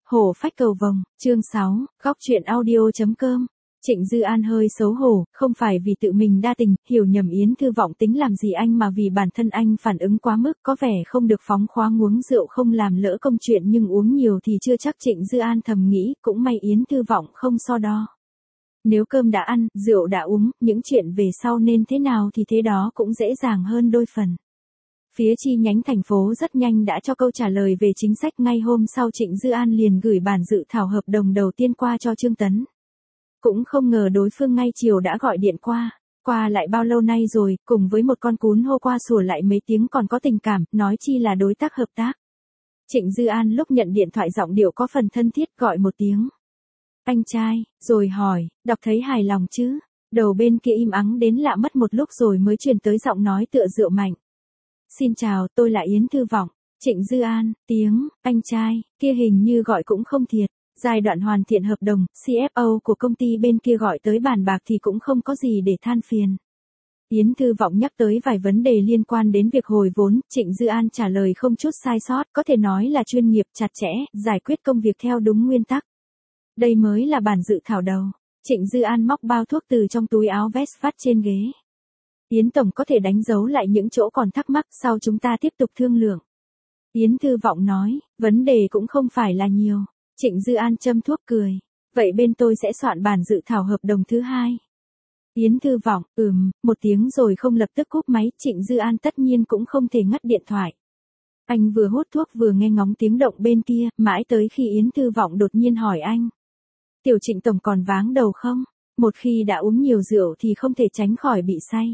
Hổ phách cầu vồng, chương 6, góc truyện audio.com. Trịnh Dư An hơi xấu hổ, không phải vì tự mình đa tình, hiểu nhầm Yến Thư Vọng tính làm gì anh mà vì bản thân anh phản ứng quá mức, có vẻ không được phóng khoáng, uống rượu không làm lỡ công chuyện nhưng uống nhiều thì chưa chắc. Trịnh Dư An thầm nghĩ, cũng may Yến Thư Vọng không so đo. Nếu cơm đã ăn, rượu đã uống, những chuyện về sau nên thế nào thì thế đó cũng dễ dàng hơn đôi phần. Phía chi nhánh thành phố rất nhanh đã cho câu trả lời về chính sách. Ngay hôm sau Trịnh Dư An liền gửi bản dự thảo hợp đồng đầu tiên qua cho Trương Tấn. Cũng không ngờ đối phương ngay chiều đã gọi điện qua lại bao lâu nay rồi, cùng với một con cún hô qua sủa lại mấy tiếng còn có tình cảm, nói chi là đối tác hợp tác. Trịnh Dư An lúc nhận điện thoại giọng điệu có phần thân thiết, gọi một tiếng anh trai, rồi hỏi, đọc thấy hài lòng chứ? Đầu bên kia im ắng đến lạ, mất một lúc rồi mới truyền tới giọng nói tựa rượu mạnh. Xin chào, tôi là Yến Thư Vọng. Trịnh Dư An, tiếng anh trai kia hình như gọi cũng không thiệt. Giai đoạn hoàn thiện hợp đồng, CFO của công ty bên kia gọi tới bàn bạc thì cũng không có gì để than phiền. Yến Thư Vọng nhắc tới vài vấn đề liên quan đến việc hồi vốn, Trịnh Dư An trả lời không chút sai sót, có thể nói là chuyên nghiệp, chặt chẽ, giải quyết công việc theo đúng nguyên tắc. Đây mới là bản dự thảo đầu. Trịnh Dư An móc bao thuốc từ trong túi áo vest vắt trên ghế. Yến Tổng có thể đánh dấu lại những chỗ còn thắc mắc, sau chúng ta tiếp tục thương lượng. Yến Thư Vọng nói, vấn đề cũng không phải là nhiều. Trịnh Dư An châm thuốc cười. Vậy bên tôi sẽ soạn bản dự thảo hợp đồng thứ hai. Yến Thư Vọng, một tiếng rồi không lập tức cúp máy. Trịnh Dư An tất nhiên cũng không thể ngắt điện thoại. Anh vừa hút thuốc vừa nghe ngóng tiếng động bên kia, mãi tới khi Yến Thư Vọng đột nhiên hỏi anh. Tiểu Trịnh Tổng còn váng đầu không? Một khi đã uống nhiều rượu thì không thể tránh khỏi bị say.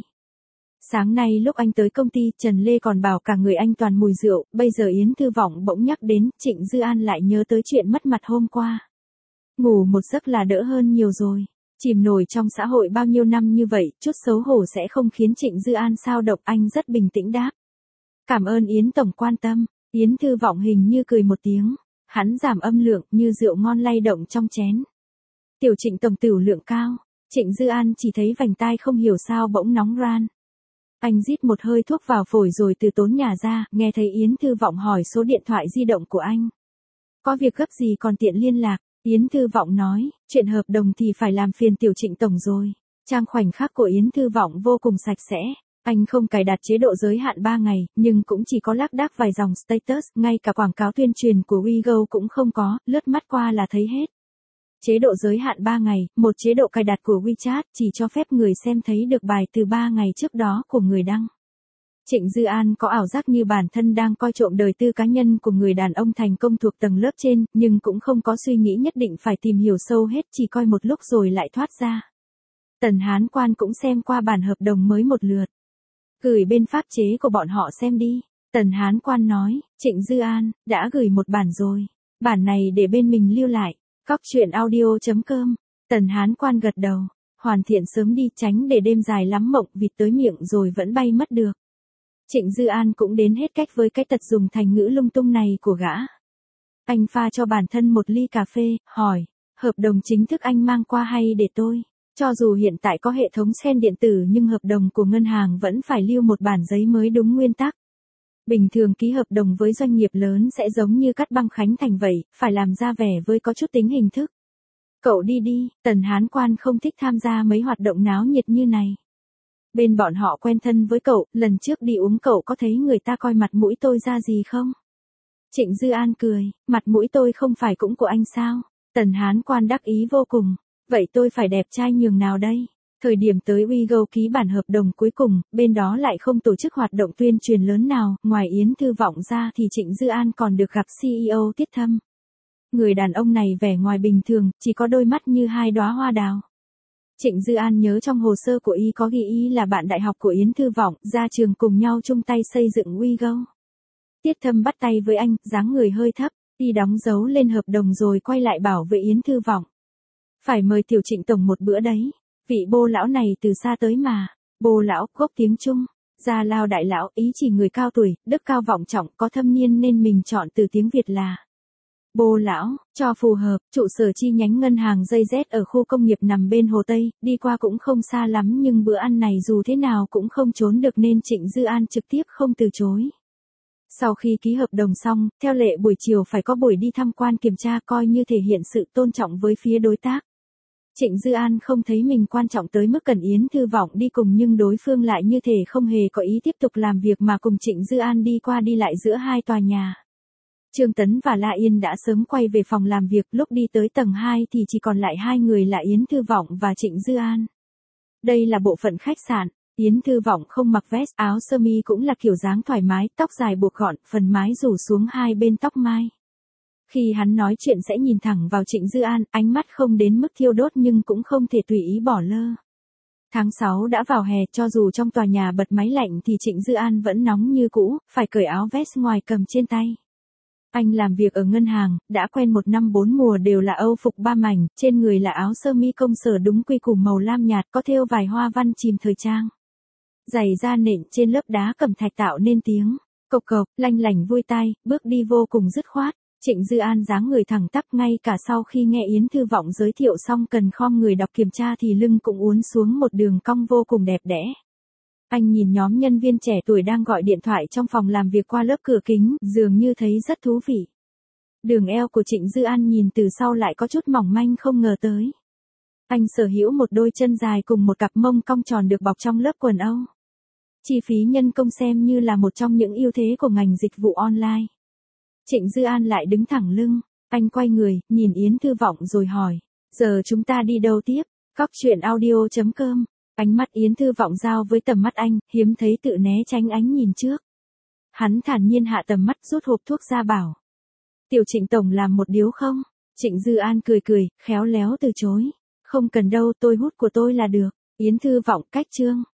Sáng nay lúc anh tới công ty, Trần Lê còn bảo cả người anh toàn mùi rượu, bây giờ Yến Thư Vọng bỗng nhắc đến, Trịnh Dư An lại nhớ tới chuyện mất mặt hôm qua. Ngủ một giấc là đỡ hơn nhiều rồi. Chìm nổi trong xã hội bao nhiêu năm như vậy, chút xấu hổ sẽ không khiến Trịnh Dư An xao động. Anh rất bình tĩnh đáp. Cảm ơn Yến Tổng quan tâm. Yến Thư Vọng hình như cười một tiếng. Hắn giảm âm lượng, như rượu ngon lay động trong chén. Tiểu Trịnh Tổng tửu lượng cao. Trịnh Dư An chỉ thấy vành tai không hiểu sao bỗng nóng ran. Anh rít một hơi thuốc vào phổi rồi từ tốn nhà ra, nghe thấy Yến Thư Vọng hỏi số điện thoại di động của anh. Có việc gấp gì còn tiện liên lạc, Yến Thư Vọng nói, chuyện hợp đồng thì phải làm phiền Tiểu Trịnh Tổng rồi. Trang khoảnh khắc của Yến Thư Vọng vô cùng sạch sẽ. Anh không cài đặt chế độ giới hạn 3 ngày, nhưng cũng chỉ có lác đác vài dòng status, ngay cả quảng cáo tuyên truyền của WeGo cũng không có, lướt mắt qua là thấy hết. Chế độ giới hạn 3 ngày, một chế độ cài đặt của WeChat chỉ cho phép người xem thấy được bài từ 3 ngày trước đó của người đăng. Trịnh Dư An có ảo giác như bản thân đang coi trộm đời tư cá nhân của người đàn ông thành công thuộc tầng lớp trên, nhưng cũng không có suy nghĩ nhất định phải tìm hiểu sâu hết, chỉ coi một lúc rồi lại thoát ra. Tần Hán Quan cũng xem qua bản hợp đồng mới một lượt. Gửi bên pháp chế của bọn họ xem đi. Tần Hán Quan nói, Trịnh Dư An, đã gửi một bản rồi. Bản này để bên mình lưu lại. Góc truyện audio.com. Tần Hán Quan gật đầu. Hoàn thiện sớm đi, tránh để đêm dài lắm mộng vịt tới miệng rồi vẫn bay mất được. Trịnh Dư An cũng đến hết cách với cái tật dùng thành ngữ lung tung này của gã. Anh pha cho bản thân một ly cà phê, hỏi, hợp đồng chính thức anh mang qua hay để tôi? Cho dù hiện tại có hệ thống scan điện tử nhưng hợp đồng của ngân hàng vẫn phải lưu một bản giấy mới đúng nguyên tắc. Bình thường ký hợp đồng với doanh nghiệp lớn sẽ giống như cắt băng khánh thành vậy, phải làm ra vẻ với có chút tính hình thức. Cậu đi đi, Tần Hán Quan không thích tham gia mấy hoạt động náo nhiệt như này. Bên bọn họ quen thân với cậu, lần trước đi uống cậu có thấy người ta coi mặt mũi tôi ra gì không? Trịnh Dư An cười, mặt mũi tôi không phải cũng của anh sao? Tần Hán Quan đắc ý vô cùng, vậy tôi phải đẹp trai nhường nào đây? Thời điểm tới WeGo ký bản hợp đồng cuối cùng, bên đó lại không tổ chức hoạt động tuyên truyền lớn nào, ngoài Yến Thư Vọng ra thì Trịnh Dư An còn được gặp CEO Tiết Thâm. Người đàn ông này vẻ ngoài bình thường, chỉ có đôi mắt như hai đóa hoa đào. Trịnh Dư An nhớ trong hồ sơ của y có ghi y là bạn đại học của Yến Thư Vọng, ra trường cùng nhau chung tay xây dựng WeGo. Tiết Thâm bắt tay với anh, dáng người hơi thấp, y đóng dấu lên hợp đồng rồi quay lại bảo với Yến Thư Vọng. Phải mời Tiểu Trịnh Tổng một bữa đấy. Vị Bô lão này từ xa tới mà. Bô lão, gốc tiếng Trung. Gia Lao đại lão, ý chỉ người cao tuổi, đức cao vọng trọng, có thâm niên nên mình chọn từ tiếng Việt là Bô lão, cho phù hợp. Trụ sở chi nhánh ngân hàng dây Z ở khu công nghiệp nằm bên Hồ Tây, đi qua cũng không xa lắm nhưng bữa ăn này dù thế nào cũng không trốn được nên Trịnh Dư An trực tiếp không từ chối. Sau khi ký hợp đồng xong, theo lệ buổi chiều phải có buổi đi tham quan kiểm tra coi như thể hiện sự tôn trọng với phía đối tác. Trịnh Dư An không thấy mình quan trọng tới mức cần Yến Thư Vọng đi cùng nhưng đối phương lại như thể không hề có ý tiếp tục làm việc mà cùng Trịnh Dư An đi qua đi lại giữa hai tòa nhà. Trương Tấn và La Yên đã sớm quay về phòng làm việc, lúc đi tới tầng 2 thì chỉ còn lại hai người là Yến Thư Vọng và Trịnh Dư An. Đây là bộ phận khách sạn, Yến Thư Vọng không mặc vest, áo sơ mi cũng là kiểu dáng thoải mái, tóc dài buộc gọn, phần mái rủ xuống hai bên tóc mai. Khi hắn nói chuyện sẽ nhìn thẳng vào Trịnh Dư An, ánh mắt không đến mức thiêu đốt nhưng cũng không thể tùy ý bỏ lơ. Tháng 6 đã vào hè, cho dù trong tòa nhà bật máy lạnh thì Trịnh Dư An vẫn nóng như cũ, phải cởi áo vest ngoài cầm trên tay. Anh làm việc ở ngân hàng, đã quen 1 năm 4 mùa đều là Âu phục 3 mảnh, trên người là áo sơ mi công sở đúng quy củ màu lam nhạt có thêu vài hoa văn chìm thời trang. Giày da nện trên lớp đá cẩm thạch tạo nên tiếng cộc cộc, lanh lảnh vui tai, bước đi vô cùng dứt khoát. Trịnh Dư An dáng người thẳng tắp, ngay cả sau khi nghe Yến Thư Vọng giới thiệu xong cần khom người đọc kiểm tra thì lưng cũng uốn xuống một đường cong vô cùng đẹp đẽ. Anh nhìn nhóm nhân viên trẻ tuổi đang gọi điện thoại trong phòng làm việc qua lớp cửa kính, dường như thấy rất thú vị. Đường eo của Trịnh Dư An nhìn từ sau lại có chút mỏng manh không ngờ tới. Anh sở hữu một đôi chân dài cùng một cặp mông cong tròn được bọc trong lớp quần âu. Chi phí nhân công xem như là một trong những ưu thế của ngành dịch vụ online. Trịnh Dư An lại đứng thẳng lưng, anh quay người, nhìn Yến Thư Vọng rồi hỏi, giờ chúng ta đi đâu tiếp? Cóc truyện audio.com. Ánh mắt Yến Thư Vọng giao với tầm mắt anh, hiếm thấy tự né tránh ánh nhìn trước. Hắn thản nhiên hạ tầm mắt rút hộp thuốc ra bảo. Tiểu Trịnh tổng làm một điếu không? Trịnh Dư An cười cười, khéo léo từ chối. Không cần đâu, tôi hút của tôi là được. Yến Thư Vọng cách chương.